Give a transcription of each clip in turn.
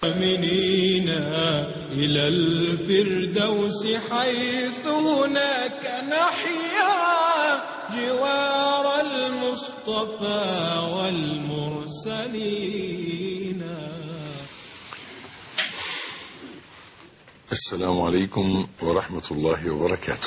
آمنين إلى الفردوس حيث هناك نحيا جوار المصطفى والمرسلين. السلام عليكم ورحمة الله وبركاته.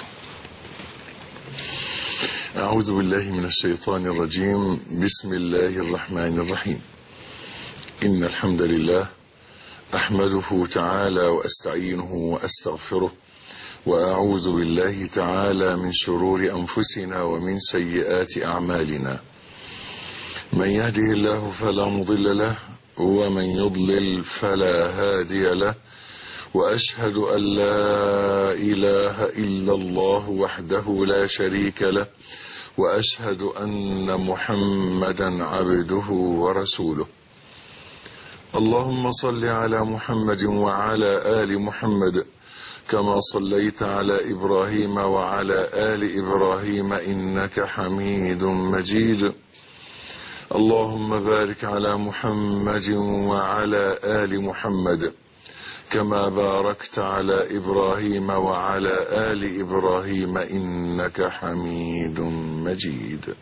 أعوذ بالله من الشيطان الرجيم. بسم الله الرحمن الرحيم. إن الحمد لله أحمده تعالى وأستعينه وأستغفره، وأعوذ بالله تعالى من شرور أنفسنا ومن سيئات أعمالنا. من يهده الله فلا مضل له، ومن يضلل فلا هادي له، وأشهد أن لا إله إلا الله وحده لا شريك له، وأشهد أن محمدا عبده ورسوله. اللهم صل على محمد وعلى آل محمد كما صليت على إبراهيم وعلى آل إبراهيم إنك حميد مجيد. اللهم بارك على محمد وعلى آل محمد كما باركت على إبراهيم وعلى آل إبراهيم إنك حميد مجيد.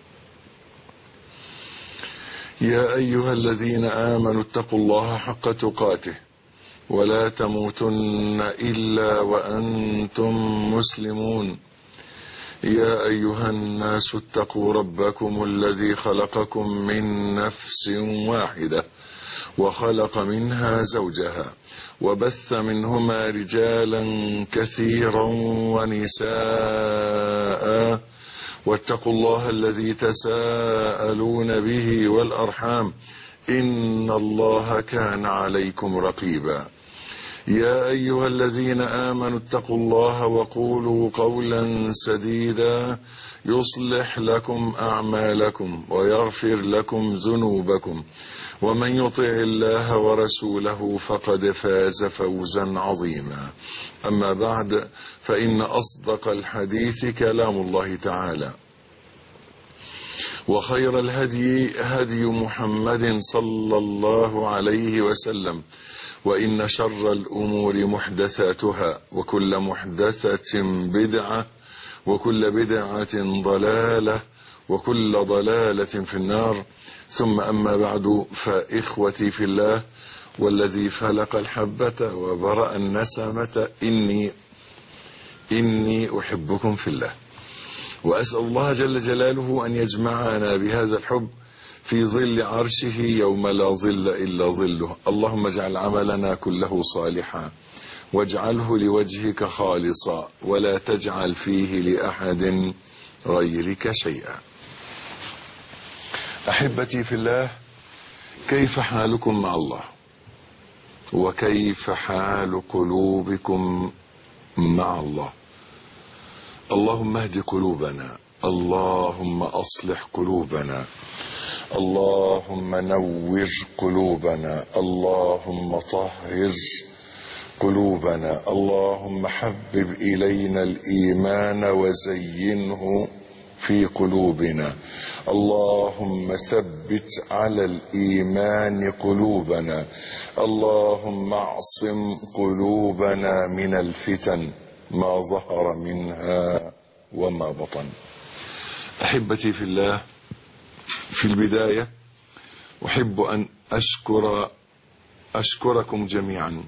يا أيها الذين آمنوا اتقوا الله حق تقاته ولا تموتن إلا وأنتم مسلمون. يا أيها الناس اتقوا ربكم الذي خلقكم من نفس واحدة وخلق منها زوجها وبث منهما رجالا كثيرا ونساء، واتقوا الله الذي تساءلون به والأرحام إن الله كان عليكم رقيبا. يا أيها الذين آمنوا اتقوا الله وقولوا قولا سديدا يصلح لكم أعمالكم ويغفر لكم ذنوبكم، ومن يطع الله ورسوله فقد فاز فوزا عظيما. أما بعد، فإن أصدق الحديث كلام الله تعالى، وخير الهدي هدي محمد صلى الله عليه وسلم، وإن شر الأمور محدثاتها، وكل محدثة بدعة، وكل بدعة ضلالة، وكل ضلالة في النار. ثم أما بعد، فإخوتي في الله والذي فلق الحبة وبرأ النسمة إني أحبكم في الله، وأسأل الله جل جلاله أن يجمعنا بهذا الحب في ظل عرشه يوم لا ظل إلا ظله. اللهم اجعل عملنا كله صالحا، واجعله لوجهك خالصا، ولا تجعل فيه لأحد غيرك شيئا. أحبتي في الله، كيف حالكم مع الله؟ وكيف حال قلوبكم مع الله؟ اللهم اهد قلوبنا، اللهم أصلح قلوبنا، اللهم نور قلوبنا، اللهم طهر قلوبنا، اللهم حبب إلينا الإيمان وزينه في قلوبنا، اللهم ثبت على الإيمان قلوبنا، اللهم اعصم قلوبنا من الفتن ما ظهر منها وما بطن. أحبتي في الله، في البداية أحب أن أشكركم جميعا،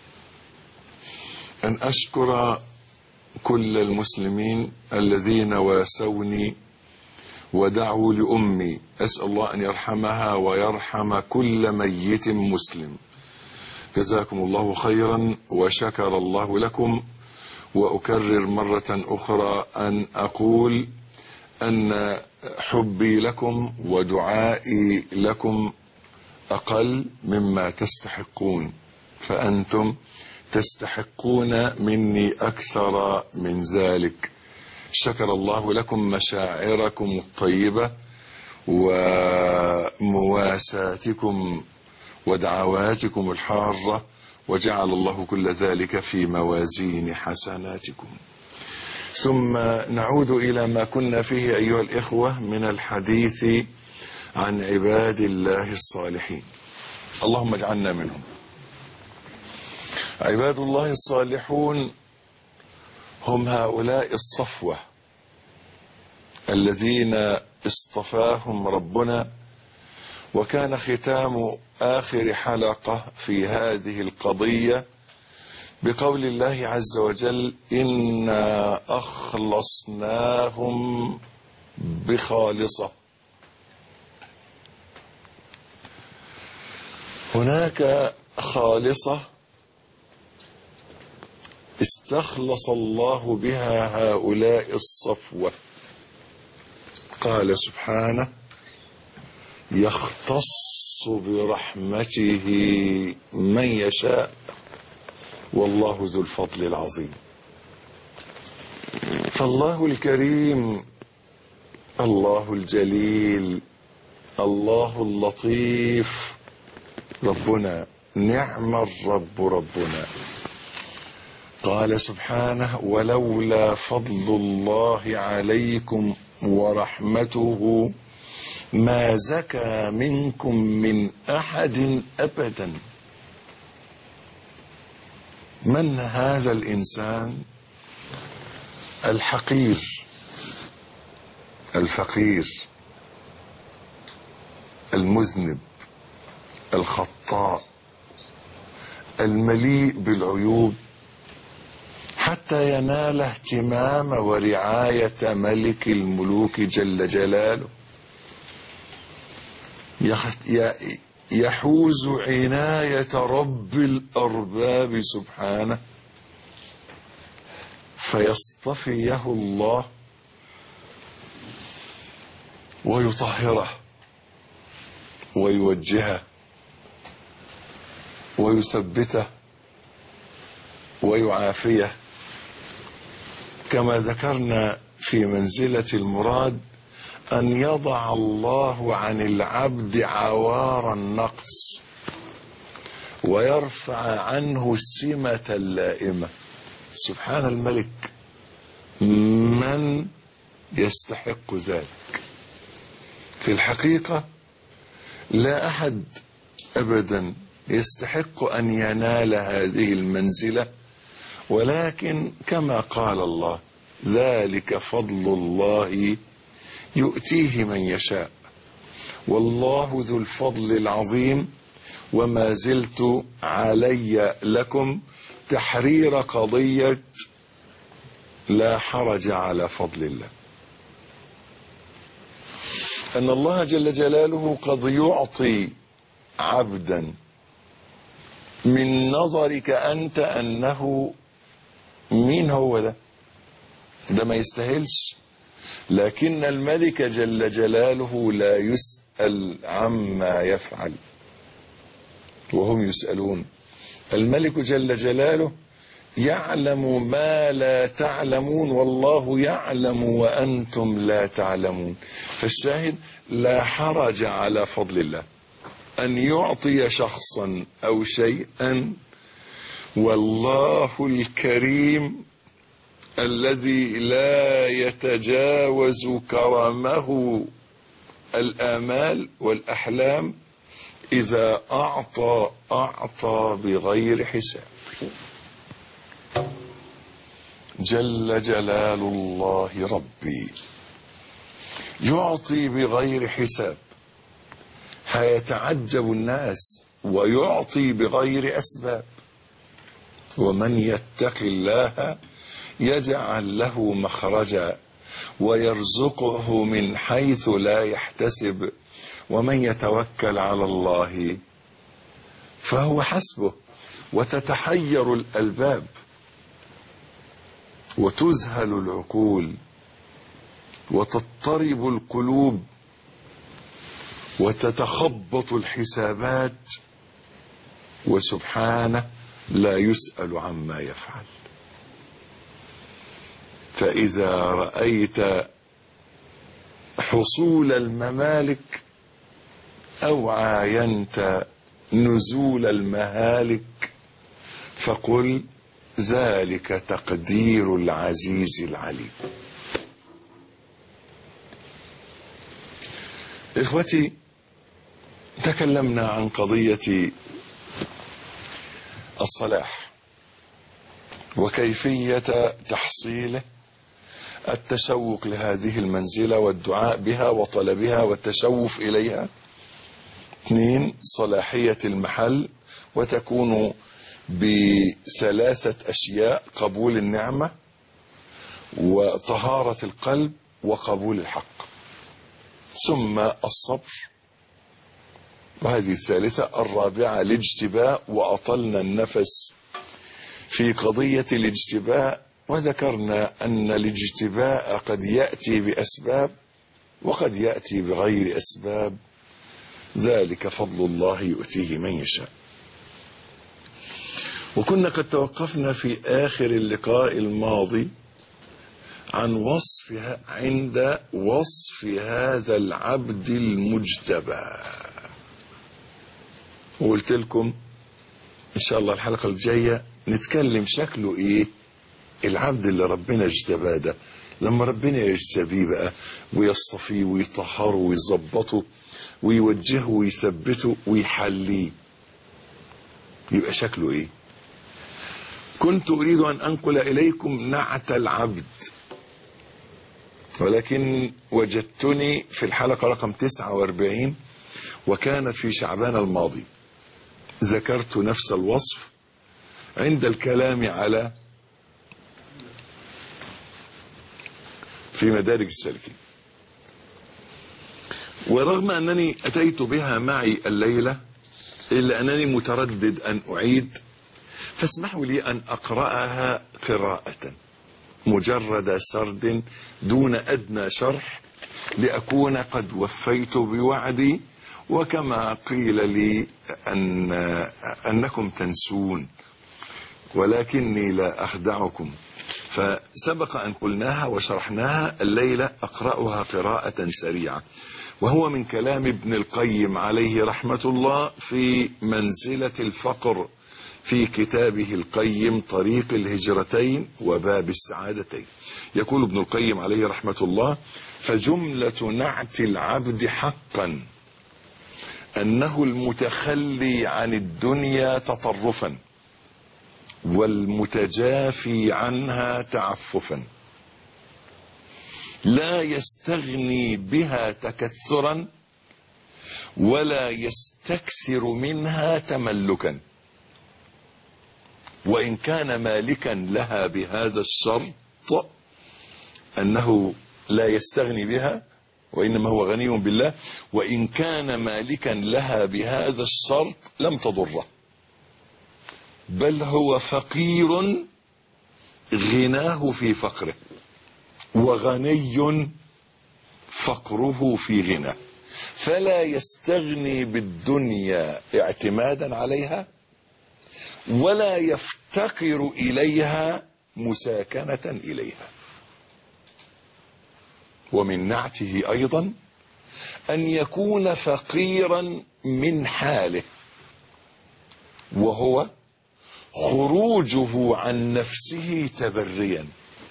أن أشكر كل المسلمين الذين واسوني ودعوا لأمي. أسأل الله أن يرحمها ويرحم كل ميت مسلم. جزاكم الله خيرا وشكر الله لكم. وأكرر مرة أخرى أن أقول أن حبي لكم ودعائي لكم أقل مما تستحقون، فأنتم تستحقون مني أكثر من ذلك. شكر الله لكم مشاعركم الطيبة ومواساتكم ودعواتكم الحارة، وجعل الله كل ذلك في موازين حسناتكم. ثم نعود إلى ما كنا فيه أيها الإخوة من الحديث عن عباد الله الصالحين. اللهم اجعلنا منهم. عباد الله الصالحون هم هؤلاء الصفوة الذين اصطفاهم ربنا. وكان ختام آخر حلقة في هذه القضية بقول الله عز وجل: إنا أخلصناهم بخالصة. هناك خالصة استخلص الله بها هؤلاء الصفوة. قال سبحانه: يختص برحمته من يشاء والله ذو الفضل العظيم. فالله الكريم، الله الجليل، الله اللطيف، ربنا نعم الرب ربنا. قال سبحانه: ولولا فضل الله عليكم ورحمته ما زكى منكم من أحد أبدا. من هذا الإنسان الحقير الفقير المذنب الخطاء المليء بالعيوب حتى ينال اهتمام ورعاية ملك الملوك جل جلاله، يحوز عناية رب الأرباب سبحانه، فيصطفيه الله ويطهره ويوجهه ويثبته ويعافيه، كما ذكرنا في منزلة المراد أن يضع الله عن العبد عوار النقص ويرفع عنه السمة اللائمة. سبحان الملك، من يستحق ذلك؟ في الحقيقة لا أحد أبدا يستحق أن ينال هذه المنزلة، ولكن كما قال الله: ذلك فضل الله يؤتيه من يشاء والله ذو الفضل العظيم. وما زلت علي لكم تحرير قضية لا حرج على فضل الله، أن الله جل جلاله قد يعطي عبدا من نظرك أنت أنه مين هو ده ما يستاهلش، لكن الملك جل جلاله لا يسأل عما يفعل وهم يسألون. الملك جل جلاله يعلم ما لا تعلمون والله يعلم وأنتم لا تعلمون. فالشاهد: لا حرج على فضل الله أن يعطي شخصا أو شيئا، والله الكريم الذي لا يتجاوز كرمه الآمال والأحلام إذا أعطى بغير حساب. جل جلال الله ربي يعطي بغير حساب. هيتعجب الناس ويعطي بغير أسباب. ومن يتق الله يجعل له مخرجا ويرزقه من حيث لا يحتسب ومن يتوكل على الله فهو حسبه. وتتحير الألباب وتذهل العقول وتضطرب القلوب وتتخبط الحسابات، وسبحانه لا يسأل عما يفعل. فإذا رأيت حصول الممالك أو عاينت نزول المهالك فقل: ذلك تقدير العزيز العليم. إخوتي، تكلمنا عن قضية الصلاح وكيفية تحصيله، التشوق لهذه المنزلة والدعاء بها وطلبها والتشوف إليها. 2 صلاحية المحل، وتكون ب3 أشياء: قبول النعمة وطهارة القلب وقبول الحق. ثم الصبر، وهذه 3. 4 الاجتباء، وأطلنا النفس في قضية الاجتباء، وذكرنا أن الاجتباء قد يأتي بأسباب وقد يأتي بغير أسباب، ذلك فضل الله يؤتيه من يشاء. وكنا قد توقفنا في آخر اللقاء الماضي عند وصف هذا العبد المجتبى، وقلت لكم إن شاء الله الحلقة الجاية نتكلم شكله إيه العبد اللي ربنا اجتباه ده. لما ربنا يجتبيه بقى ويصطفيه ويطهره ويظبطه ويوجهه ويثبته ويحليه، يبقى شكله إيه؟ كنت أريد أن أنقل إليكم نعت العبد، ولكن وجدتني في الحلقة رقم 49 وكانت في شعبان الماضي ذكرت نفس الوصف عند الكلام على في مدارج السالكين. ورغم أنني أتيت بها معي الليلة إلا أنني متردد أن أعيد، فاسمحوا لي أن أقرأها قراءة مجرد سرد دون أدنى شرح، لأكون قد وفيت بوعدي، وكما قيل لي أنكم تنسون ولكني لا أخدعكم، فسبق أن قلناها وشرحناها. الليلة أقرأها قراءة سريعة، وهو من كلام ابن القيم عليه رحمة الله في منزلة الفقر في كتابه القيم طريق الهجرتين وباب السعادتين. يقول ابن القيم عليه رحمة الله: فجملة نعت العبد حقا أنه المتخلي عن الدنيا تطرفا، والمتجافي عنها تعففا، لا يستغني بها تكثرا ولا يستكثر منها تملكا، وإن كان مالكا لها بهذا الشرط أنه لا يستغني بها وإنما هو غني بالله، وإن كان مالكا لها بهذا الشرط لم تضره، بل هو فقير غناه في فقره، وغني فقره في غناه، فلا يستغني بالدنيا اعتمادا عليها ولا يفتقر إليها مساكنة إليها. ومن نعته أيضا أن يكون فقيرا من حاله، وهو خروجه عن نفسه تبريا،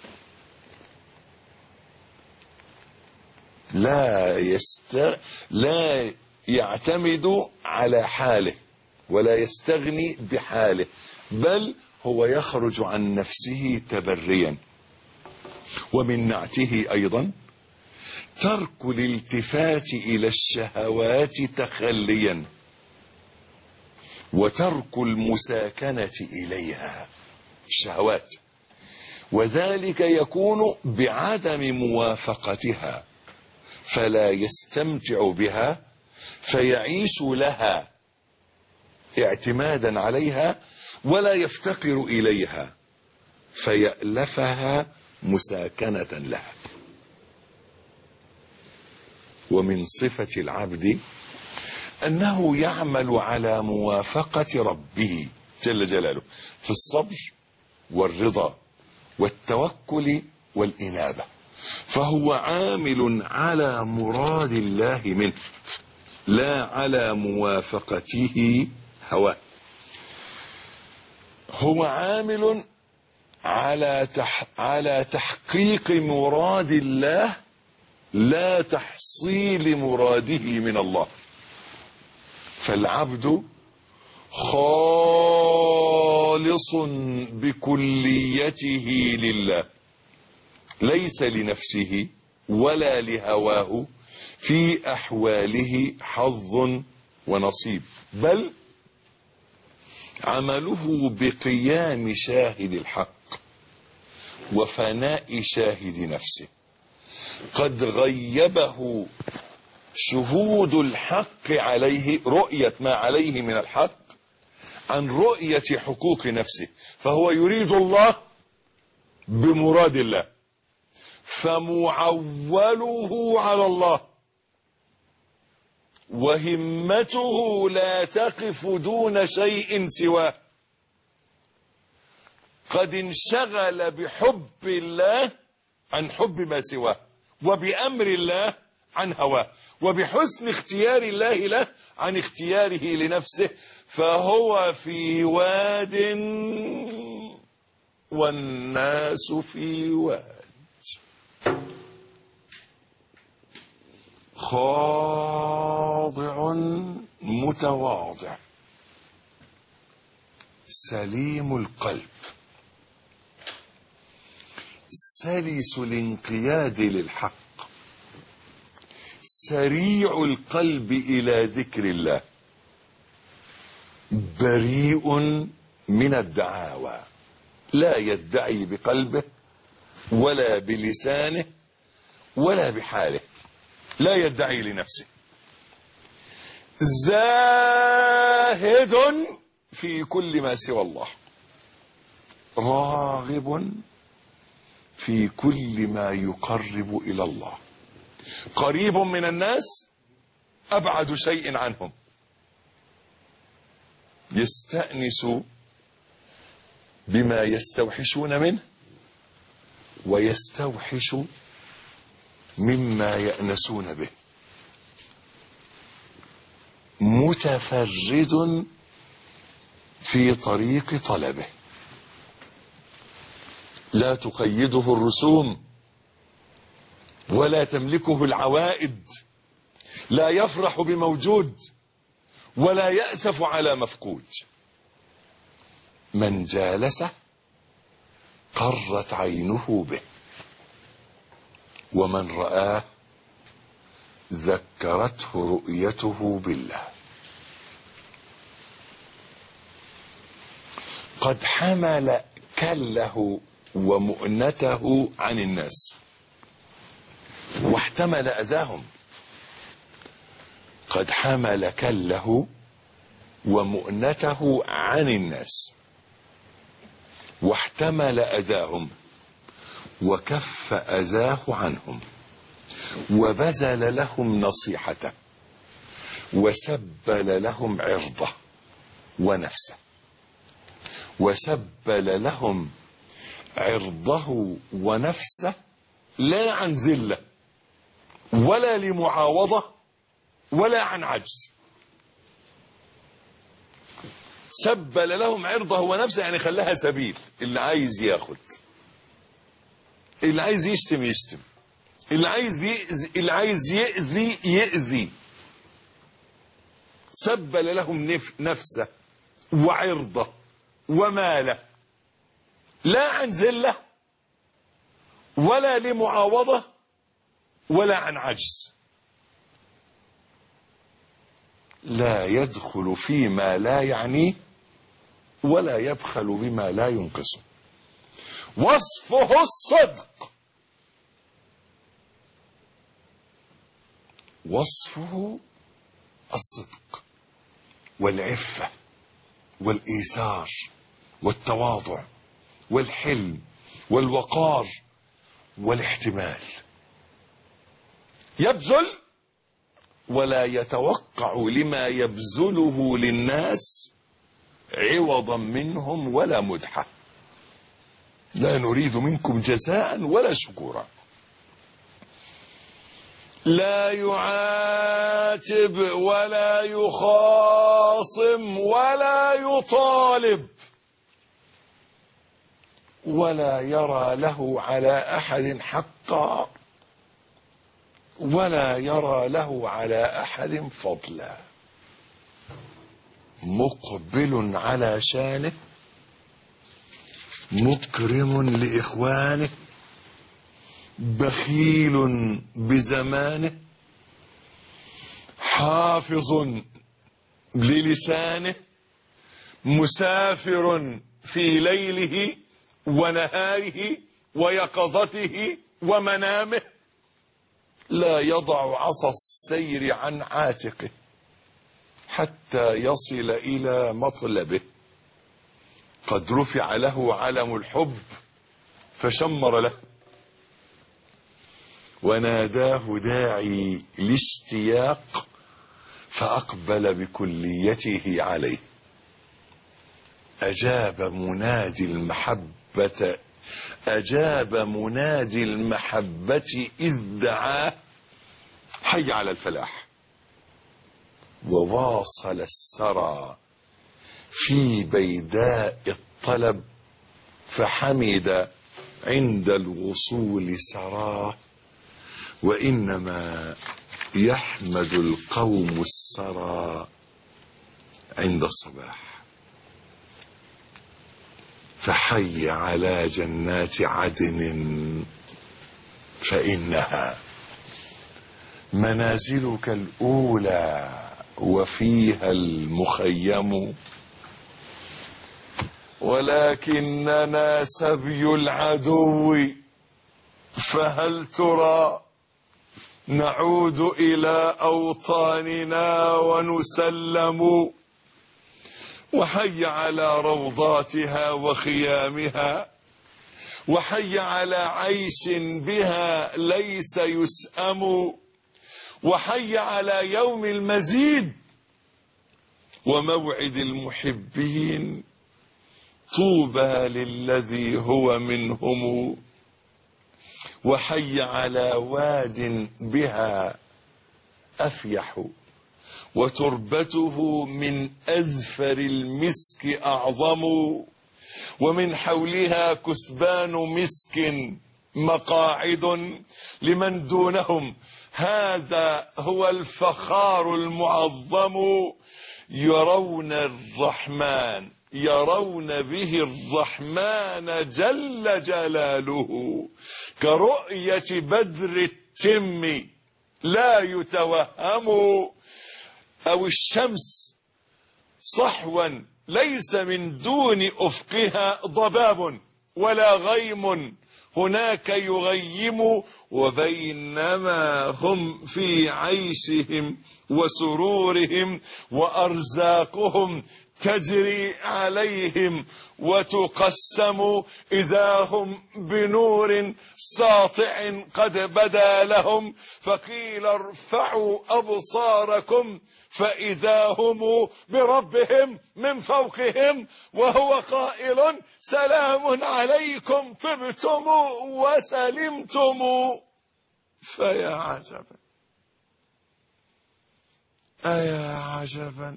لا يعتمد على حاله ولا يستغني بحاله، بل هو يخرج عن نفسه تبريا. ومن نعته أيضا ترك الالتفات إلى الشهوات تخليا، وترك المساكنة إليها الشهوات، وذلك يكون بعدم موافقتها، فلا يستمتع بها فيعيش لها اعتمادا عليها، ولا يفتقر إليها فيألفها مساكنة لها. ومن صفة العبد أنه يعمل على موافقة ربه جل جلاله في الصبر والرضا والتوكل والإنابة، فهو عامل على مراد الله منه لا على موافقته هواه. هو عامل على تحقيق مراد الله لا تحصيل مراده من الله. فالعبد خال خالص بكليته لله، ليس لنفسه ولا لهواه في أحواله حظ ونصيب، بل عمله بقيام شاهد الحق وفناء شاهد نفسه. قد غيبه شهود الحق عليه، رؤية ما عليه من الحق، عن رؤية حقوق نفسه، فهو يريد الله بمراد الله، فمعوله على الله، وهمته لا تقف دون شيء سواه. قد انشغل بحب الله عن حب ما سواه، وبأمر الله عن هواه، وبحسن اختيار الله له عن اختياره لنفسه، فهو في واد والناس في واد. خاضع متواضع سليم القلب سلس الانقياد للحق سريع القلب إلى ذكر الله، بريء من الدعاوى، لا يدعي بقلبه ولا بلسانه ولا بحاله، لا يدعي لنفسه. زاهد في كل ما سوى الله، راغب في كل ما يقرب إلى الله، قريب من الناس أبعد شيء عنهم، يستأنس بما يستوحشون منه ويستوحش مما يأنسون به، متفرد في طريق طلبه، لا تقيده الرسوم ولا تملكه العوائد، لا يفرح بموجود ولا يأسف على مفقود. من جالسه قرت عينه به، ومن رآه ذكرته رؤيته بالله. قد حمل كله ومؤنته عن الناس واحتمل أذاهم. قد حمل كله ومؤنته عن الناس واحتمل أذاهم، وكف أذاه عنهم، وبذل لهم نصيحته، وسبل لهم عرضه ونفسه، وسبل لهم عرضه ونفسه لا عن ذلة ولا لمعاوضة ولا عن عجز. سبل لهم عرضه ونفسه يعني خلاها سبيل، اللي عايز ياخد، اللي عايز يشتم يشتم، اللي عايز يأذي يأذي. سبل لهم نفسه وعرضه وماله، لا عن ذلة ولا لمعاوضة ولا عن عجز. لا يدخل فيما لا يعنيه ولا يبخل بما لا ينقصه. وصفه الصدق، وصفه الصدق والعفة والإيثار والتواضع والحلم والوقار والاحتمال. يبذل ولا يتوقع لما يبذله للناس عوضا منهم ولا مدحة. لا نريد منكم جزاء ولا شكورا. لا يعاتب ولا يخاصم ولا يطالب، ولا يرى له على أحد حقا ولا يرى له على أحد فضلا. مقبل على شانه مكرم لإخوانه، بخيل بزمانه، حافظ للسانه، مسافر في ليله ونهاره ويقظته ومنامه، لا يضع عصا السير عن عاتقه حتى يصل إلى مطلبه. قد رفع له علم الحب فشمر له، وناداه داعي الاشتياق فأقبل بكليته عليه. أجاب منادي المحبة إذ دعاه، حي على الفلاح. وواصل السرى في بيداء الطلب، فحمد عند الوصول سراه. وإنما يحمد القوم السرى عند الصباح. فحي على جنات عدن فإنها منازلك الأولى وفيها المخيم. ولكننا سبي العدو، فهل ترى نعود إلى أوطاننا ونسلم. وحي على روضاتها وخيامها، وحي على عيش بها ليس يسأم. وحي على يوم المزيد وموعد المحبين، طوبى للذي هو منهم. وحي على واد بها أفيح، وتربته من أذفر المسك أعظم. ومن حولها كثبان مسك مقاعد لمن دونهم، هذا هو الفخار المعظم. يرون به الرحمن جل جلاله، كرؤية بدر التم لا يتوهم. أو الشمس صحوا ليس من دون أفقها ضباب ولا غيم هناك يغيم. وبينما هم في عيشهم وسرورهم وأرزاقهم تجري عليهم وتقسم، إذا هم بنور ساطع قد بدا لهم. فقيل ارفعوا أبصاركم فإذا هم بربهم من فوقهم، وهو قائل سلام عليكم طبتم وسلمتم. فيا عجبا، أيا عجبا،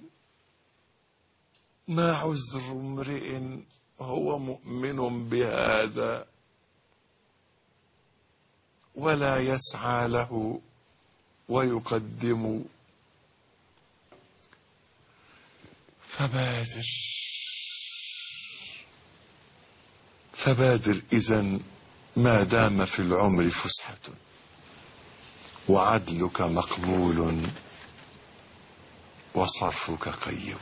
ما عذر امرئ هو مؤمن بهذا ولا يسعى له ويقدم. فبادر إذن ما دام في العمر فسحة، وعدلك مقبول وصرفك قيم.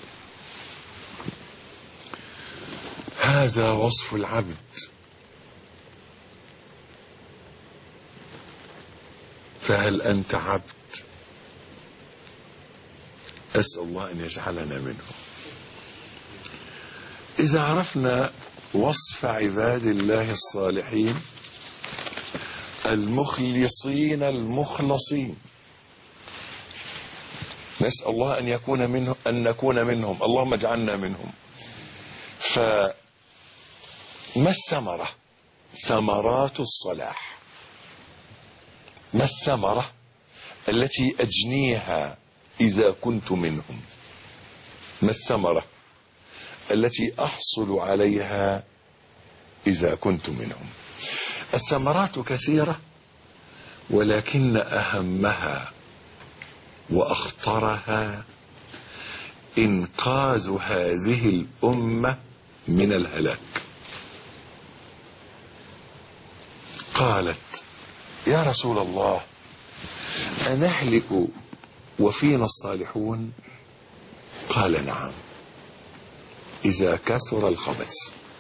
هذا وصف العبد. فهل أنت عبد؟ أسأل الله أن يجعلنا منه. إذا عرفنا وصف عباد الله الصالحين المخلصين المخلصين، نسأل الله أن نكون منهم، اللهم اجعلنا منهم. فما الثمرة؟ ثمرات الصلاح. ما الثمرة التي أجنيها إذا كنت منهم؟ ما الثمرة التي أحصل عليها إذا كنت منهم؟ الثمرات كثيرة، ولكن أهمها وأخطرها إنقاذ هذه الأمة من الهلاك. قالت يا رسول الله أنهلك وفينا الصالحون؟ قال نعم إذا كثر الخبث.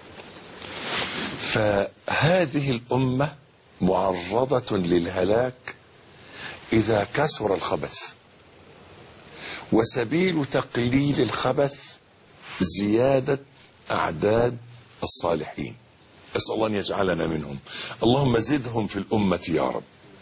فهذه الأمة معرضة للهلاك إذا كثر الخبث، وسبيل تقليل الخبث زيادة أعداد الصالحين. أسأل الله أن يجعلنا منهم. اللهم زدهم في الأمة يا رب.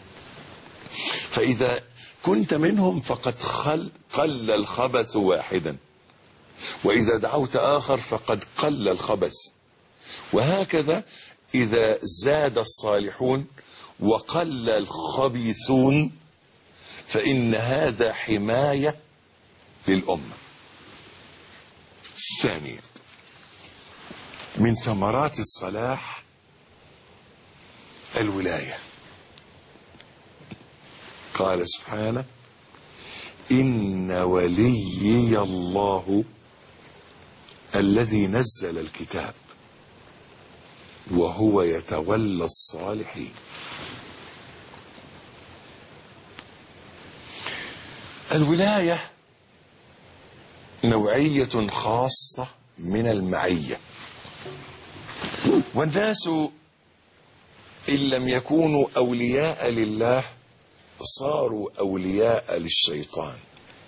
فإذا كنت منهم فقد قل الخبث واحدا، وإذا دعوت آخر فقد قل الخبث، وهكذا إذا زاد الصالحون وقل الخبيثون فإن هذا حماية للأمة. ثانيا من ثمرات الصلاح الولاية. قال سبحانه إن وليي الله الذي نزل الكتاب وهو يتولى الصالحين. الولاية نوعية خاصة من المعية، والناس إن لم يكونوا أولياء لله صاروا أولياء للشيطان.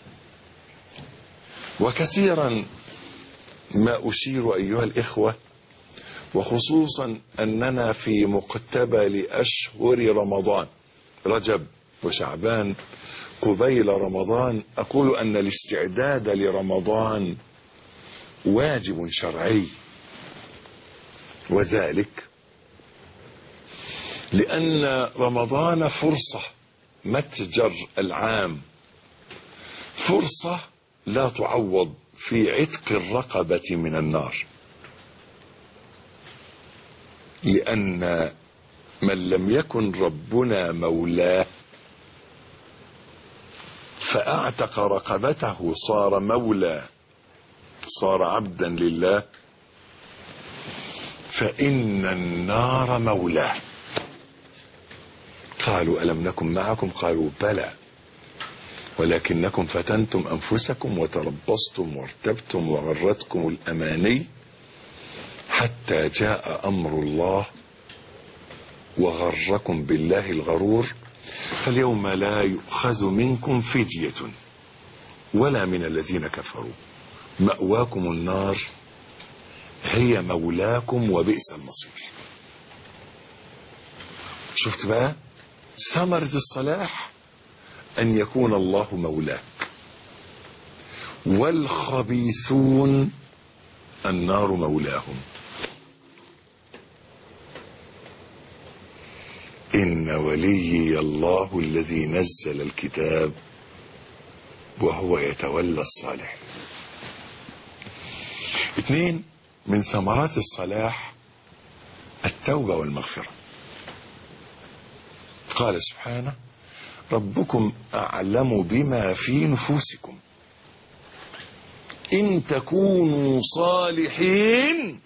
وكثيرا ما أشير أيها الإخوة، وخصوصا أننا في مقتبل أشهر رمضان، رجب وشعبان قبيل رمضان، أقول أن الاستعداد لرمضان واجب شرعي، وذلك لأن رمضان فرصة متجر العام، فرصة لا تعوض في عتق الرقبة من النار. لأن من لم يكن ربنا مولاه فأعتق رقبته صار مولى، صار عبدا لله، فإن النار مولاه. قالوا ألم نكن معكم؟ قالوا بلى ولكنكم فتنتم أنفسكم وتربصتم وارتبتم وغرتكم الأماني حتى جاء أمر الله وغركم بالله الغرور، فاليوم لا يؤخذ منكم فدية ولا من الذين كفروا، مأواكم النار هي مولاكم وبئس المصير. شفت بقى ثمرة الصلاح؟ أن يكون الله مولاك. والخبيثون النار مولاهم. إن وليي الله الذي نزل الكتاب وهو يتولى الصالح. 2 من ثمرات الصلاح التوبة والمغفرة. قال سبحانه ربكم أعلم بما في نفوسكم إن تكونوا صالحين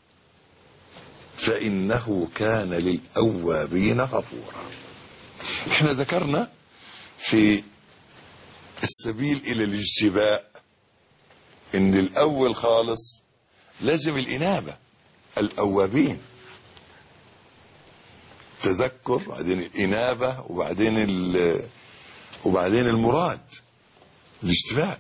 فإنه كان للأوابين غفورا. احنا ذكرنا في السبيل إلى الاجتباء إن الأول خالص لازم الإنابة، الأوابين، تذكر، بعدين الإنابة، وبعدين المراد الاجتباء.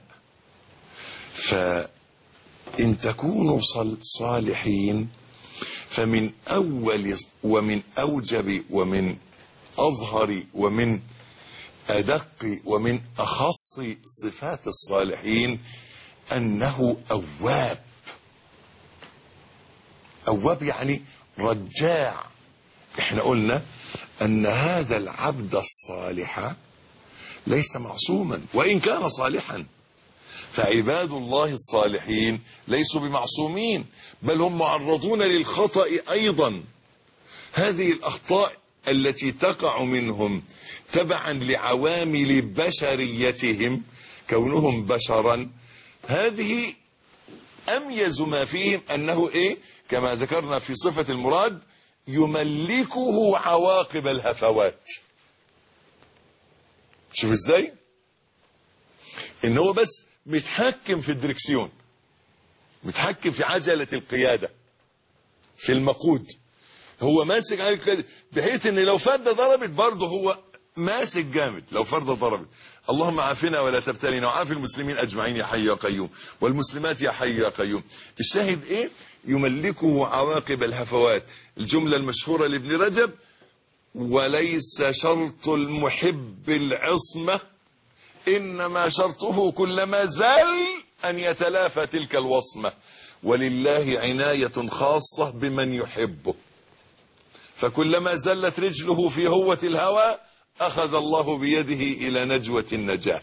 فإن تكونوا صالحين فمن أول ومن أوجب ومن أظهر ومن أدق ومن أخص صفات الصالحين أنه أواب. أواب يعني رجاع. احنا قلنا أن هذا العبد الصالح ليس معصوما وإن كان صالحا، فعباد الله الصالحين ليسوا بمعصومين، بل هم معرضون للخطأ أيضا. هذه الأخطاء التي تقع منهم تبعا لعوامل بشريتهم كونهم بشرا، هذه أميز ما فيهم أنه إيه؟ كما ذكرنا في صفة المراد يملكه عواقب الهفوات. شوف ازاي ان هو بس متحكم في الدركسيون، متحكم في عجلة القيادة، في المقود، هو ماسك على القيادة، بحيث ان لو فردة ضربت برضه هو ماسك جامد. لو فردة ضربت، اللهم عافنا ولا تبتلينا وعاف المسلمين اجمعين يا حي يا قيوم، والمسلمات يا حي يا قيوم. الشاهد ايه؟ يملكه عواقب الهفوات. الجملة المشهورة لابن رجب: وليس شرط المحب العصمة، إنما شرطه كلما زال أن يتلافى تلك الوصمة، ولله عناية خاصة بمن يحبه، فكلما زلت رجله في هوة الهوى أخذ الله بيده إلى نجوة النجاة.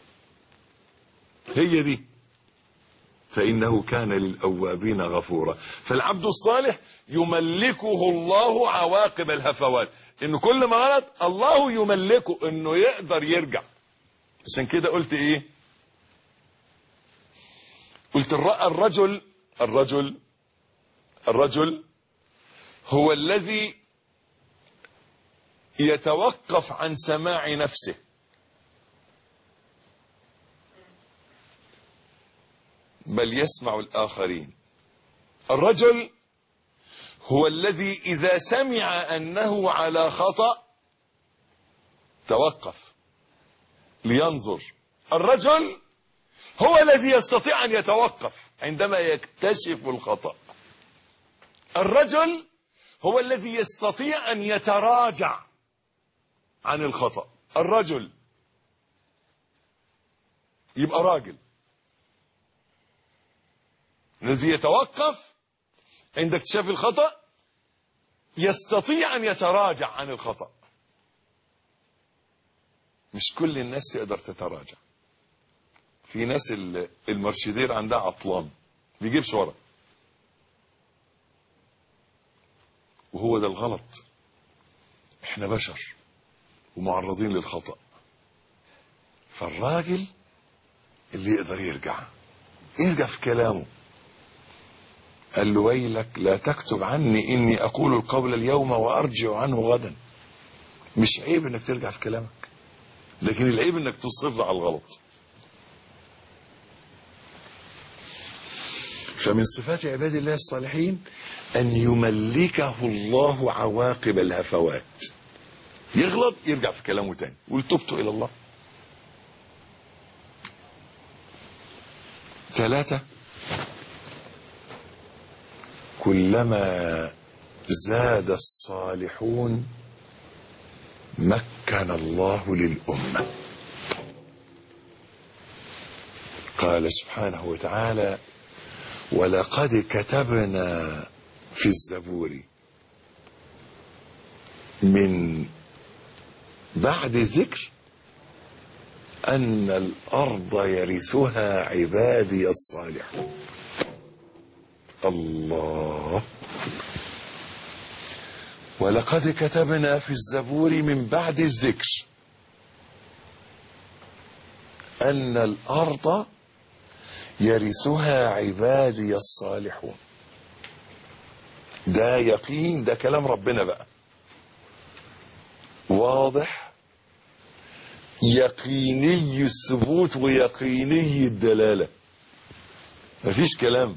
هي دي، فإنه كان للأوابين غفورا. فالعبد الصالح يملكه الله عواقب الهفوات، إنه كل ما غلط الله يملكه إنه يقدر يرجع. عشان كده قلت إيه؟ قلت الرجل هو الذي يتوقف عن سماع نفسه، بل يسمع الآخرين. الرجل هو الذي إذا سمع أنه على خطأ توقف لينظر. الرجل هو الذي يستطيع أن يتوقف عندما يكتشف الخطأ. الرجل هو الذي يستطيع أن يتراجع عن الخطأ. الرجل يبقى راجل الذي يتوقف عند اكتشاف الخطأ، يستطيع أن يتراجع عن الخطأ. مش كل الناس تقدر تتراجع. في ناس المرشدير عندها عطلان بيجيبش ورا، وهو ده الغلط. احنا بشر ومعرضين للخطأ، فالراجل اللي يقدر يرجع في كلامه. قال له: ويلك لا تكتب عني إني أقول القول اليوم وأرجع عنه غدا. مش عيب إنك ترجع في كلامك، لكن العيب إنك تصر على الغلط. فمن صفات عباد الله الصالحين أن يملكه الله عواقب الهفوات. يغلط يرجع في كلامه تاني، وتبت إلى الله. 3: كلما زاد الصالحون مكن الله للأمة. قال سبحانه وتعالى: ولقد كتبنا في الزبور من بعد الذكر أن الأرض يرثها عبادي الصالحون. الله. ولقد كتبنا في الزبور من بعد الذكر أن الأرض يرثها عبادي الصالحون. ده يقين، ده كلام ربنا بقى واضح، يقيني الثبوت ويقيني الدلالة، مفيش كلام.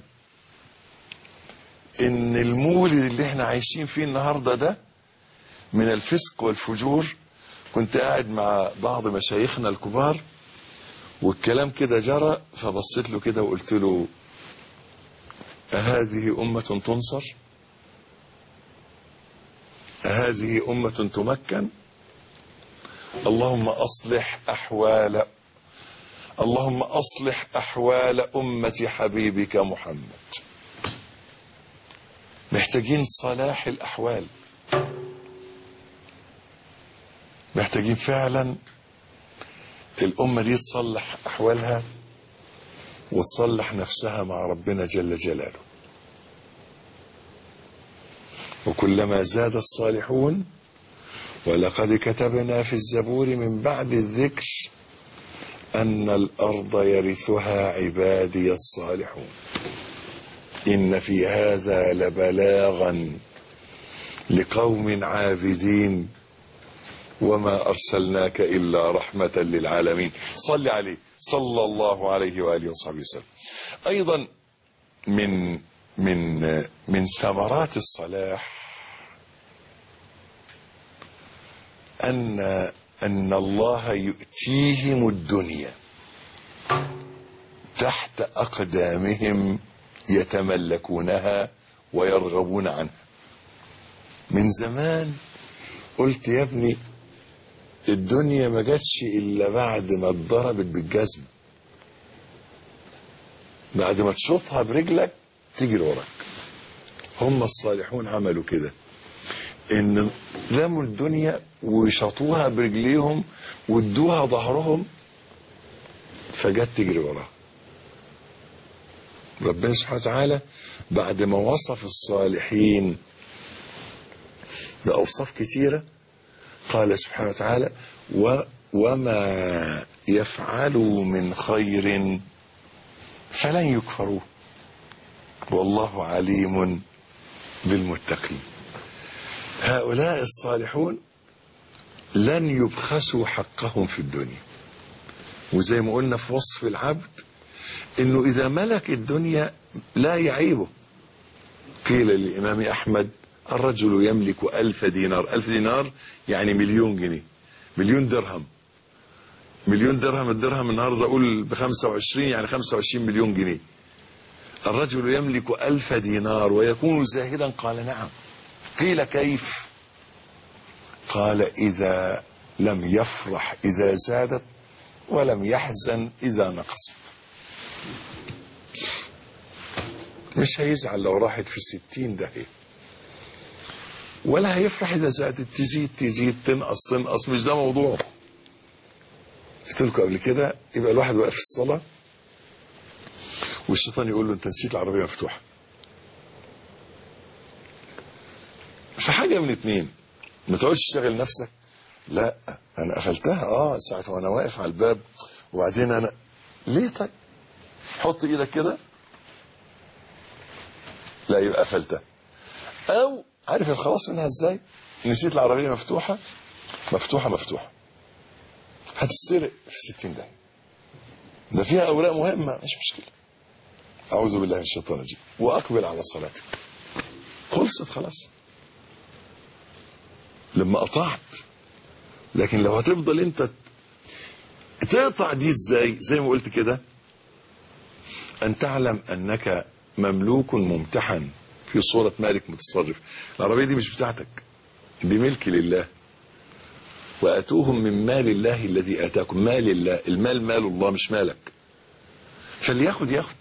ان المولد اللي احنا عايشين فيه النهاردة ده من الفسق والفجور. كنت قاعد مع بعض مشايخنا الكبار والكلام كده جرى، فبصيت له كده وقلت له: أهذه أمة تنصر؟ أهذه أمة تمكن؟ اللهم أصلح أحوال أمة حبيبك محمد. محتاجين صلاح الأحوال، محتاجين فعلا الأمة دي تصلح أحوالها وتصلح نفسها مع ربنا جل جلاله. وكلما زاد الصالحون ولقد كتبنا في الزبور من بعد الذكر أن الأرض يرثها عبادي الصالحون. إن في هذا لبلاغا لقوم عابدين وما أرسلناك إلا رحمة للعالمين. صل عليه صلى الله عليه وآله وصحبه وسلم. أيضا من ثمرات الصلاح أن الله يؤتيهم الدنيا تحت أقدامهم يتملكونها ويرغبون عنها. من زمان قلت يا ابني الدنيا ما جاتش إلا بعد ما اتضربت بالجزم، بعد ما تشوطها برجلك تجري وراك. هم الصالحون عملوا كده، ان لموا الدنيا وشطوها برجليهم وادوها ظهرهم فجت تجري وراها. ربنا سبحانه وتعالى بعد ما وصف الصالحين بأوصاف كتيرة قال سبحانه وتعالى وما يفعلوا من خير فلن يكفروه والله عليم بالمتقين. هؤلاء الصالحون لن يبخسوا حقهم في الدنيا، وزي ما قلنا في وصف العبد انه اذا ملك الدنيا لا يعيبه. قيل للامام احمد الرجل يملك 1000 دينار، 1000 دينار يعني مليون جنيه، مليون درهم، مليون درهم، الدرهم النهارده اقول ب25 يعني 25 مليون جنيه. الرجل يملك 1000 دينار ويكون زاهدا، قال نعم. قيل كيف؟ قال إذا لم يفرح إذا زادت ولم يحزن إذا نقصت. مش هيزعل لو راحت في 60 داهية، ولا هيفرح إذا زادت، تزيد تزيد تنقص تنقص، مش ده موضوع. قلت لكم قبل كده يبقى الواحد واقف في الصلاة والشيطان يقول له انت نسيت العربية مفتوحة. فحاجة من اتنين، ما تقعدش تشغل نفسك، لا انا قفلتها ساعة وانا واقف على الباب وبعدين انا ليه؟ طيب حط ايدك كده، لا يبقى قفلتها. او عارف الخلاص منها ازاي؟ نسيت العربية مفتوحة مفتوحة مفتوحة، هتتسرق في 60 دقيقة، ده فيها اوراق مهمة، مش مشكلة، اعوذ بالله من الشيطان الرجيم، واقبل على صلاتك. خلصت خلاص لما قطعت. لكن لو هتفضل انت تقطع دي ازاي؟ زي ما قلت كده، ان تعلم انك مملوك ممتحن في صورة مالك متصرف. العربية دي مش بتاعتك، دي ملك لله. واتوهم من مال الله الذي اتاكم. مال الله، المال مال الله مش مالك، فاللي ياخد ياخد.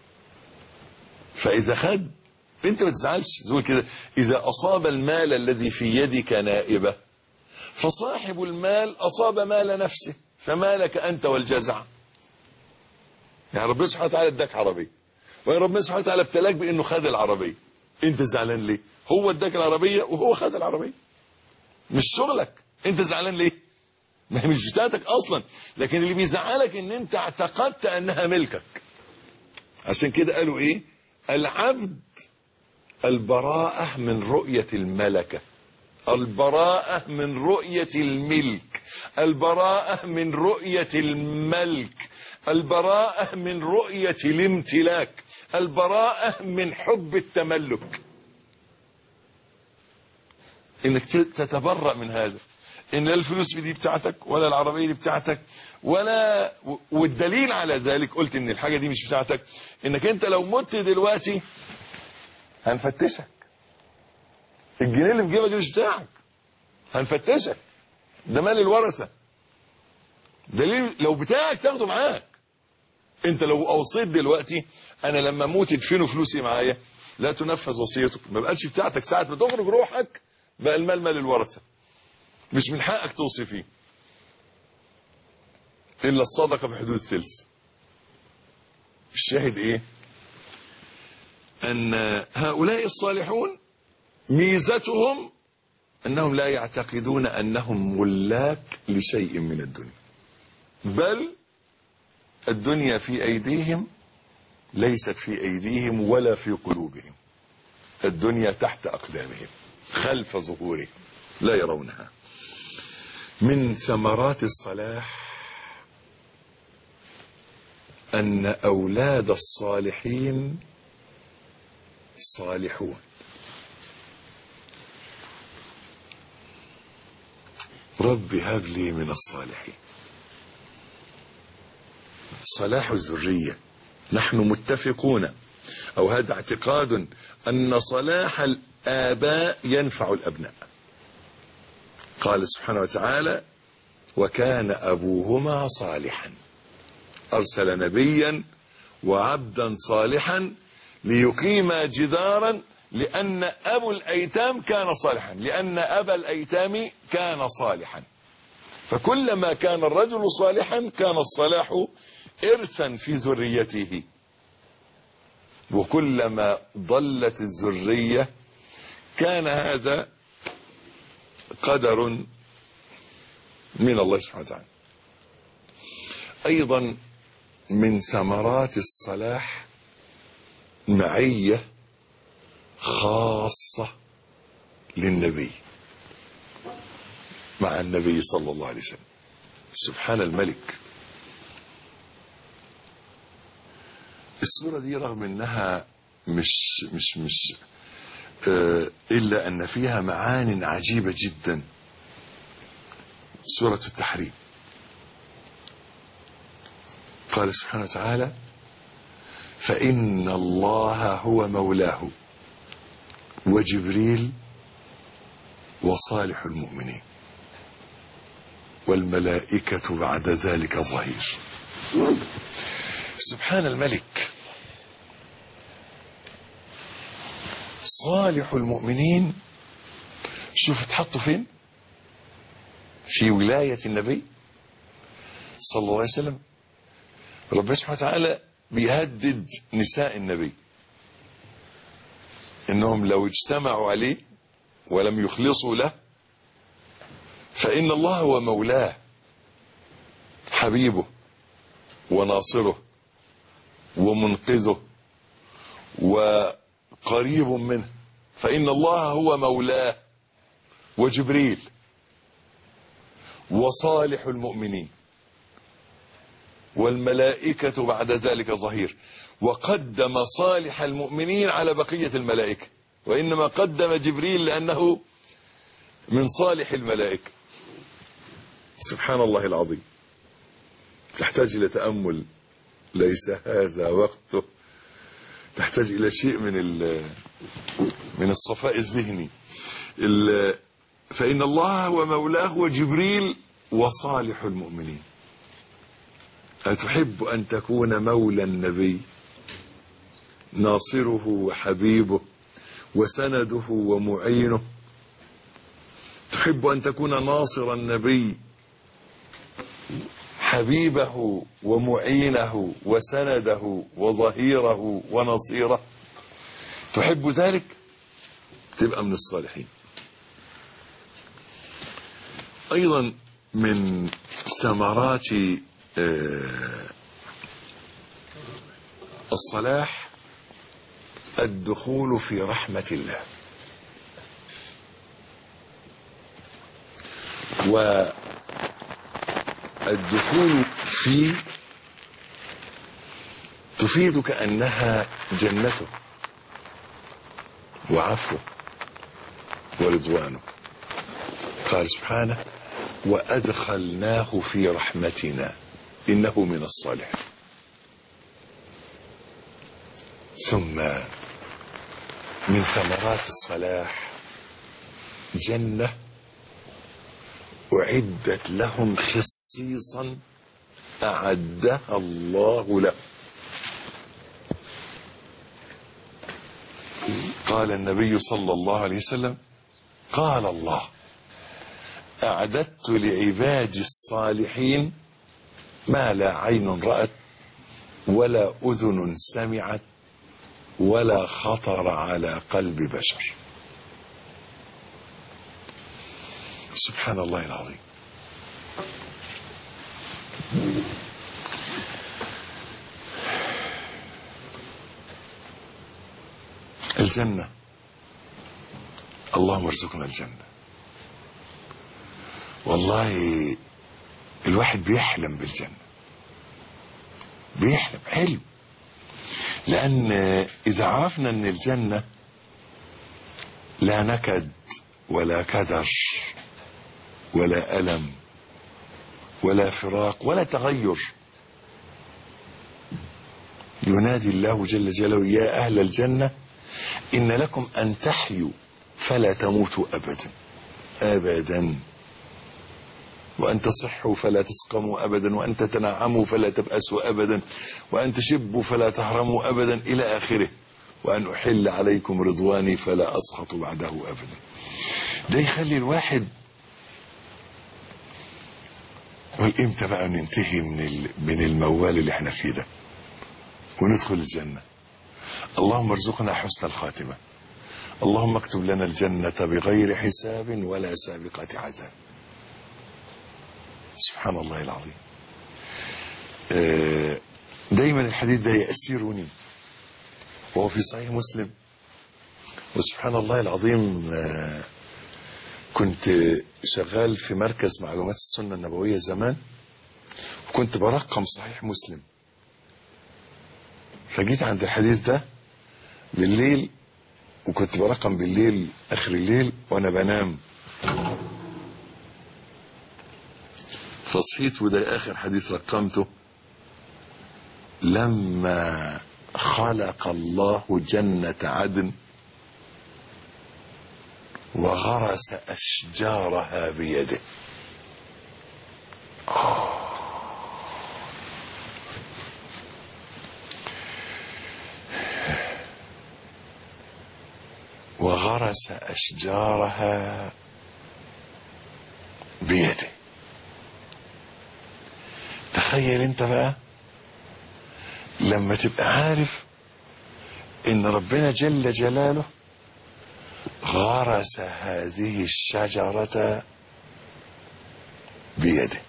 فاذا خد انت ما تزعلش، زول كده اذا اصاب المال الذي في يدك نائبه فصاحب المال اصاب مال نفسه، فما لك انت والجزع. يعني ربنا سبحانه وتعالى اداك عربيه، وربنا سبحانه وتعالى ابتلاك بانه خد العربيه، انت زعلان ليه؟ هو اداك العربيه وهو خد العربيه، مش شغلك، انت زعلان ليه؟ ما هي مش بتاعتك اصلا. لكن اللي بيزعلك ان انت اعتقدت انها ملكك. عشان كده قالوا ايه؟ العبد البراءة من رؤية الملكة، البراءة من رؤية الملك، البراءة من رؤية الملك، البراءة من رؤية الامتلاك، البراءة من حب التملك. انك تتبرأ من هذا، ان لا الفلوس دي بتاعتك ولا العربية دي بتاعتك ولا. والدليل على ذلك قلت ان الحاجة دي مش بتاعتك، انك انت لو مت دلوقتي هنفتشك، الجنيه اللي في جيبك مش بتاعك، هنفتشك، ده مال الورثة. دليل لو بتاعك تاخده معاك. انت لو اوصيت دلوقتي انا لما اموت ادفنوا فلوسي معايا، لا تنفذ وصيتك، ما بقاش بتاعتك. ساعة ما تخرج روحك بقى المال مال الورثة، مش من حقك توصي فيه الا الصدقة بحدود الثلث. الشاهد ايه؟ ان هؤلاء الصالحون ميزتهم انهم لا يعتقدون انهم ملاك لشيء من الدنيا، بل الدنيا في ايديهم ليست في ايديهم ولا في قلوبهم، الدنيا تحت اقدامهم. خلف ظهورهم لا يرونها. من ثمرات الصلاح أن أولاد الصالحين صالحون. رب هب لي من الصالحين. صلاح الذرية، نحن متفقون أو هذا اعتقاد أن صلاح الآباء ينفع الأبناء. قال سبحانه وتعالى: وكان أبوهما صالحا. أرسل نبيا وعبدا صالحا ليقيما جدارا، لأن أبو الأيتام كان صالحا، لأن أبا الأيتام كان صالحا. فكلما كان الرجل صالحا كان الصلاح إرثا في ذريته، وكلما ضلت الذرية كان هذا قدر من الله سبحانه وتعالى. أيضا من ثمرات الصلاح معية خاصة للنبي مع النبي صلى الله عليه وسلم. سبحان الملك. السورة دي رغم انها مش الا ان فيها معان عجيبة جدا. سورة التحريم. قال سبحانه وتعالى: فإن الله هو مولاه وجبريل وصالح المؤمنين والملائكة بعد ذلك ظهير. سبحان الملك. صالح المؤمنين شوف اتحطوا فين؟ في ولاية النبي صلى الله عليه وسلم. ربنا سبحانه وتعالى بيهدد نساء النبي انهم لو اجتمعوا عليه ولم يخلصوا له فإن الله هو مولاه حبيبه وناصره ومنقذه وقريب منه. فإن الله هو مولاه وجبريل وصالح المؤمنين والملائكة بعد ذلك ظهير. وقدم صالح المؤمنين على بقية الملائكة، وإنما قدم جبريل لأنه من صالح الملائكة. سبحان الله العظيم. تحتاج إلى تأمل، ليس هذا وقته. تحتاج إلى شيء من الصفاء الذهني. فإن الله هو مولاه وجبريل وصالح المؤمنين. أتحب أن تكون مولى النبي ناصره وحبيبه وسنده ومعينه؟ تحب أن تكون ناصر النبي حبيبه ومعينه وسنده وظهيره ونصيره؟ تحب ذلك؟ تبقى من الصالحين. أيضا من ثمرات الصلاح الدخول في رحمة الله. والدخول فيه تفيدك أنها جنته وعفوه ورضوانه. قال سبحانه: وأدخلناه في رحمتنا إنه من الصالحين. ثم من ثمرات الصلاح جنة أعدت لهم خصيصا أعدها الله له. قال النبي صلى الله عليه وسلم: قال الله: أعددت لعبادي الصالحين ما لا عين رأت ولا أذن سمعت ولا خطر على قلب بشر. سبحان الله العظيم. الجنة اللهم ارزقنا الجنة. والله الواحد بيحلم بالجنة، بيحلم حلم، لأن إذا عرفنا أن الجنة لا نكد ولا كدر ولا ألم ولا فراق ولا تغير. ينادي الله جل جلاله: يا أهل الجنة إن لكم أن تحيوا فلا تموتوا أبدا أبدا، وأن تصحوا فلا تسقموا أبدا، وأن تتنعموا فلا تبأسوا أبدا، وأن تشبوا فلا تهرموا أبدا، إلى آخره، وأن أحل عليكم رضواني فلا أسخط بعده أبدا. ده يخلي الواحد يقول إمتى بقى ننتهي من الموال اللي احنا فيه ده وندخل الجنة. اللهم ارزقنا حسن الخاتمة. اللهم اكتب لنا الجنة بغير حساب ولا سابقة عذاب. سبحان الله العظيم. دايما الحديث ده يأسرني وهو في صحيح مسلم. وسبحان الله العظيم، كنت شغال في مركز معلومات السنة النبوية زمان، وكنت برقم صحيح مسلم، فجيت عند الحديث ده بالليل، وكنت برقم بالليل آخر الليل وأنا بنام، فصحيت وده آخر حديث رقمته: لما خلق الله جنة عدن وغرس أشجارها بيده. وغرس أشجارها بيده. تخيل انت بقى لما تبقى عارف ان ربنا جل جلاله غرس هذه الشجرة بيده.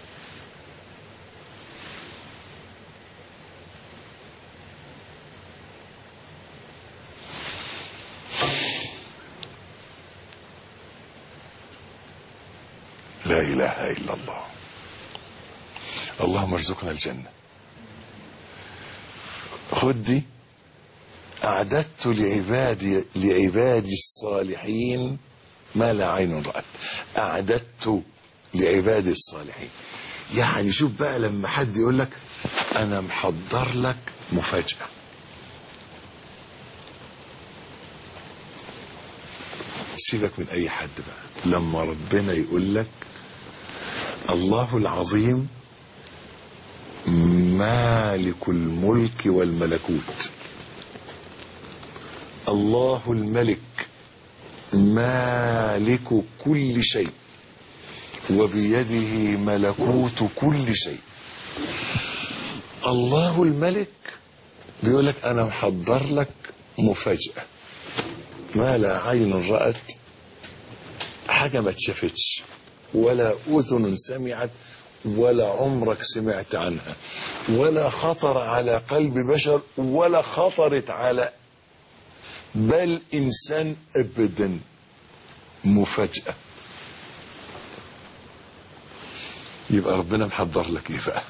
لا إله إلا الله. اللهم ارزقنا الجنة. خد دي: أعددت لعبادي الصالحين ما لا عين رأت. أعددت لعبادي الصالحين، يعني شوف بقى لما حد يقول لك أنا محضر لك مفاجأة، سيبك من أي حد بقى. لما ربنا يقول لك الله العظيم مالك الملك والملكوت، الله الملك مالك كل شيء وبيده ملكوت كل شيء. الله الملك بيقول لك أنا محضر لك مفاجأة ما لا عين رأت، حاجة ما تشافتش ولا أذن سمعت ولا عمرك سمعت عنها ولا خطر على قلب بشر ولا خطرت على بل إنسان أبدا. مفاجأة. يبقى ربنا محضر لك إيه بقى؟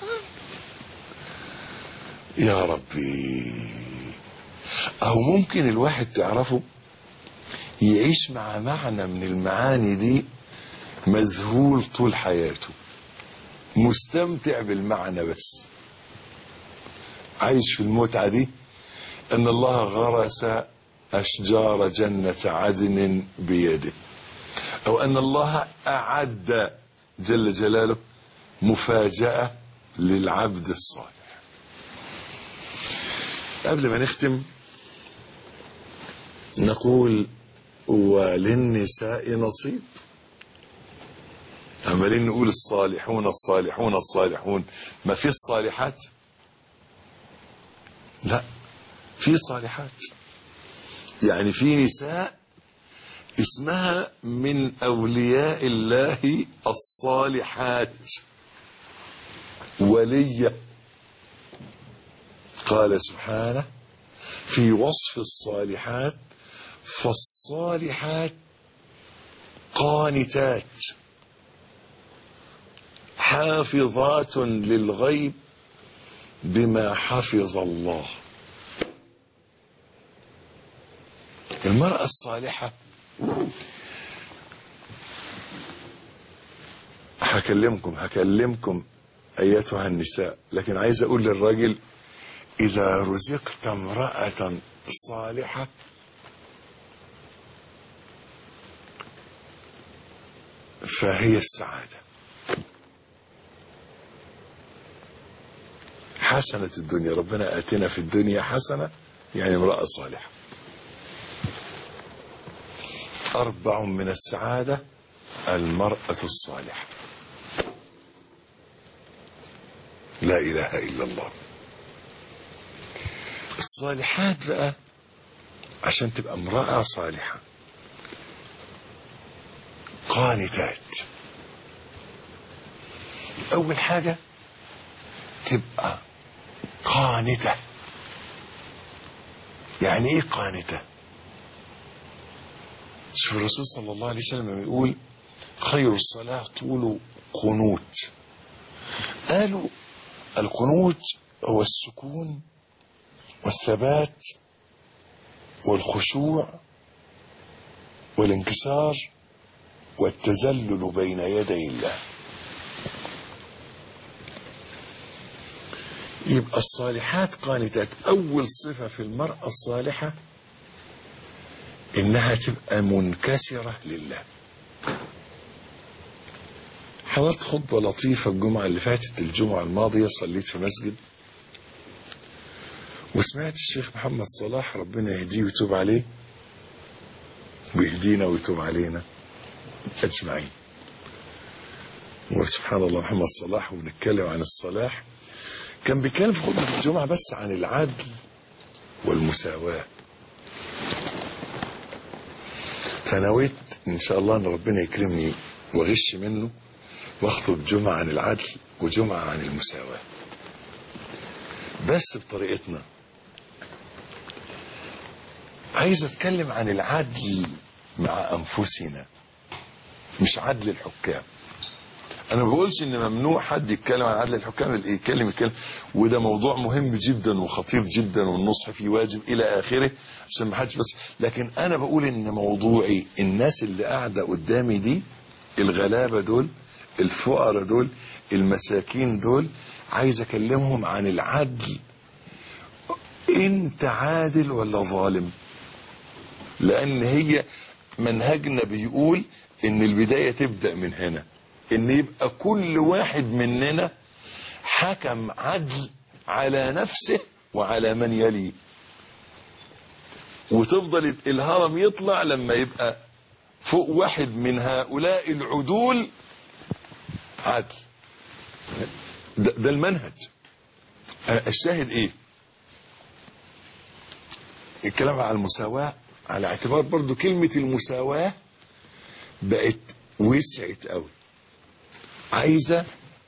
يا ربي. أو ممكن الواحد تعرفه يعيش مع معنى من المعاني دي مذهول طول حياته، مستمتع بالمعنى بس، عايش في المتعة دي، أن الله غرس أشجار جنة عدن بيده، أو أن الله أعد جل جلاله مفاجأة للعبد الصالح. قبل ما نختم نقول: وللنساء نصيب. عمالين نقول الصالحون الصالحون الصالحون، ما في الصالحات؟ لا، في صالحات، يعني في نساء اسمها من أولياء الله الصالحات، ولية. قال سبحانه في وصف الصالحات: فالصالحات قانتات حافظات للغيب بما حفظ الله. المرأة الصالحة هكلمكم أيتها النساء، لكن عايز أقول للراجل إذا رزقت امرأة صالحة فهي السعادة. حسنة الدنيا، ربنا آتنا في الدنيا حسنة، يعني امرأة صالحة. 4 من السعادة المرأة الصالحة. لا إله إلا الله. الصالحات بقى عشان تبقى امرأة صالحة قانتات. أول حاجة تبقى قانتة. يعني إيه قانتة؟ شوف الرسول صلى الله عليه وسلم يقول خير الصلاة طول قنوت. قالوا القنوت هو السكون والثبات والخشوع والانكسار والتذلل بين يدي الله. يبقى الصالحات قانتات. أول صفة في المرأة الصالحة إنها تبقى منكسرة لله. حضرت خطبة لطيفة الجمعة اللي فاتت، الجمعة الماضية صليت في مسجد وسمعت الشيخ محمد صلاح، ربنا يهديه ويتوب عليه ويهدينا ويتوب علينا أجمعين. وسبحان الله محمد صلاح ونتكلم عن الصلاح، كان بيتكلم في خطبة الجمعة بس عن العدل والمساواة. فنويت إن شاء الله أن ربنا يكرمني وغش منه واخطب جمعة عن العدل وجمعة عن المساواة، بس بطريقتنا. عايز أتكلم عن العدل مع أنفسنا، مش عدل الحكام. أنا ما بقولش إن ممنوع حد يتكلم عن عدل الحكام، يتكلم وده موضوع مهم جدا وخطير جدا والنصح فيه واجب إلى آخره عشان ما حدش بس. لكن أنا بقول إن موضوعي الناس اللي قاعدة قدامي دي، الغلابة دول، الفقراء دول، المساكين دول، عايز أكلمهم عن العدل. أنت عادل ولا ظالم؟ لأن هي منهجنا بيقول إن البداية تبدأ من هنا، إن يبقى كل واحد مننا حكم عدل على نفسه وعلى من يليه، وتفضل الهرم يطلع لما يبقى فوق واحد من هؤلاء العدول عدل. ده المنهج. الشاهد ايه؟ الكلام على المساواة، على اعتبار برضو كلمة المساواة بقت وسعت قوي، عايزة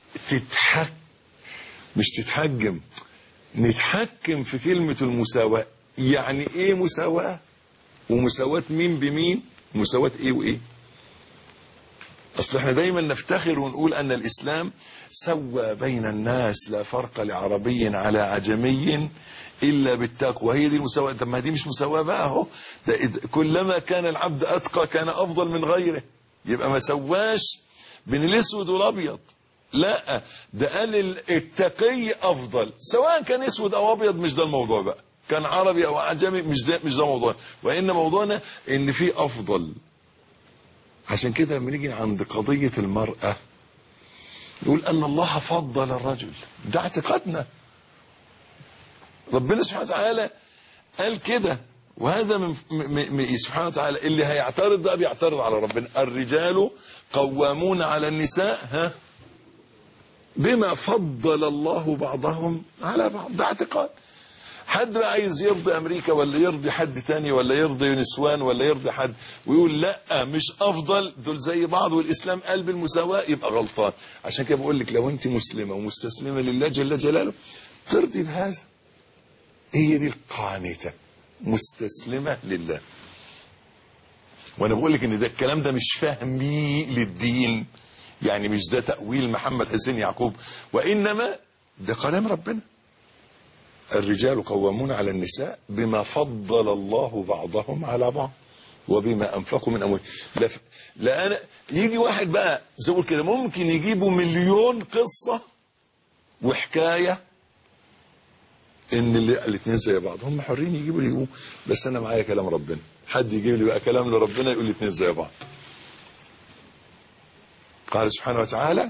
مش تتحجم، نتحكم في كلمة المساواة. يعني ايه مساواة؟ ومساواة مين بمين؟ مساواة ايه وايه؟ اصل احنا دايما نفتخر ونقول ان الاسلام سوى بين الناس لا فرق لعربي على عجمي الا بالتقوى. هي دي المساواة. طب ما دي مش مساواة بقى اهو، ده كلما كان العبد اتقى كان افضل من غيره. يبقى ما سواش بين الاسود والابيض، لا، ده قال التقي افضل سواء كان اسود او ابيض. مش ده الموضوع بقى، كان عربي او اعجمي، مش ده موضوعنا. وان موضوعنا ان في افضل. عشان كده لما نيجي عند قضية المرأة يقول ان الله فضل الرجل، ده اعتقادنا. ربنا سبحانه وتعالى قال كده، وهذا من سبحانه وتعالى. اللي هيعترض ده بيعترض على ربنا. الرجال قوامون على النساء بما فضل الله بعضهم على بعض. ده اعتقاد. حد بقى عايز يرضي امريكا ولا يرضي حد تاني ولا يرضي نسوان ولا يرضي حد ويقول لا مش افضل، دول زي بعض والاسلام قال بالمساواة، يبقى غلطان. عشان كده بقول لك لو انت مسلمة ومستسلمة لله جل جلاله ترضي بهذا. هي دي القانتة، مستسلمة لله. وانا بقول لك ان ده الكلام ده مش فهمي للدين، يعني مش ده تأويل محمد حسين يعقوب، وانما ده كلام ربنا. الرجال قوامون على النساء بما فضل الله بعضهم على بعض وبما انفقوا من اموالهم. لا انا يجي واحد بقى زي ما بقول كده ممكن يجيبوا مليون قصه وحكايه ان الاثنين زي بعض، هم حرين يجيبوا اللي يجيبوه، بس انا معايا كلام ربنا. حد يجيب لي بقى كلام لربنا يقول الاثنين زي بعض. قال سبحانه وتعالى: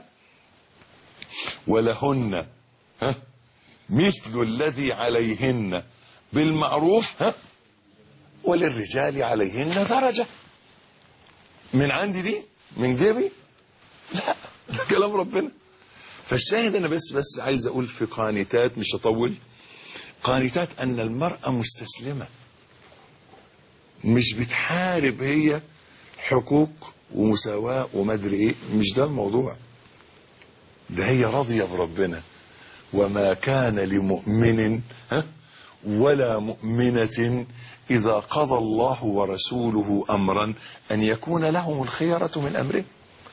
ولهن مثل الذي عليهن بالمعروف وللرجال عليهن درجة. من عندي دي؟ من جيبي؟ لا، ده كلام ربنا. فالشاهد انا بس عايز اقول في قانتات، مش هطول، قانتات ان المرأة مستسلمة، مش بتحارب هي حقوق ومساواة ومدري ايه، مش ده الموضوع. ده هي راضية بربنا. وما كان لمؤمن ولا مؤمنة إذا قضى الله ورسوله أمرا أن يكون لهم الخيرة من أمره.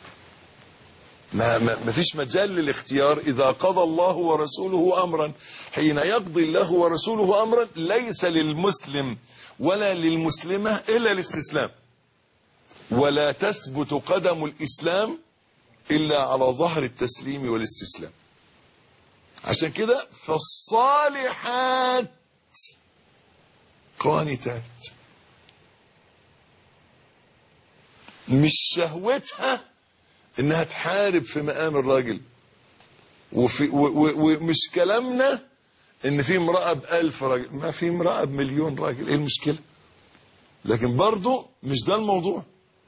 ما فيش مجال للاختيار. إذا قضى الله ورسوله أمرا، حين يقضي الله ورسوله أمرا ليس للمسلم ولا للمسلمة إلا الاستسلام، ولا تثبت قدم الإسلام إلا على ظهر التسليم والاستسلام. عشان كده فالصالحات قانتات، مش شهوتها انها تحارب في مقام الراجل، ومش كلامنا ان في امرأة ب1000 راجل، ما في امرأة ب1,000,000 راجل، ايه المشكلة؟ لكن برضو مش ده الموضوع،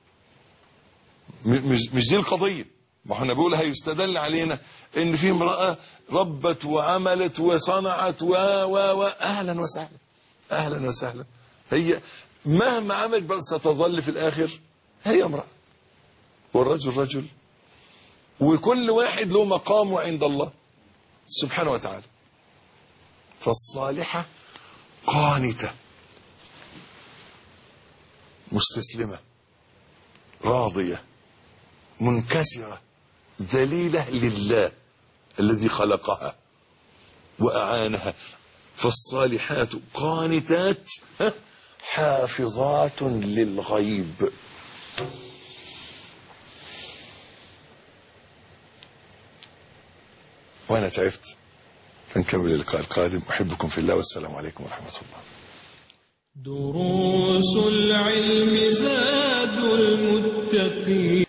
مش دي القضية. ما احنا بقول هيستدل علينا ان في امرأة ربت وعملت وصنعت اهلا وسهلا، اهلا وسهلا. هي مهما عملت بل ستظل في الاخر هي امرأة، والرجل رجل، وكل واحد له مقامه عند الله سبحانه وتعالى. فالصالحة قانتة مستسلمة راضية منكسرة ذليلة لله الذي خلقها وأعانها. فالصالحات قانتات حافظات للغيب. وأنا تعبت، فنكمل اللقاء القادم. أحبكم في الله، والسلام عليكم ورحمة الله. دروس العلم زاد المتقين.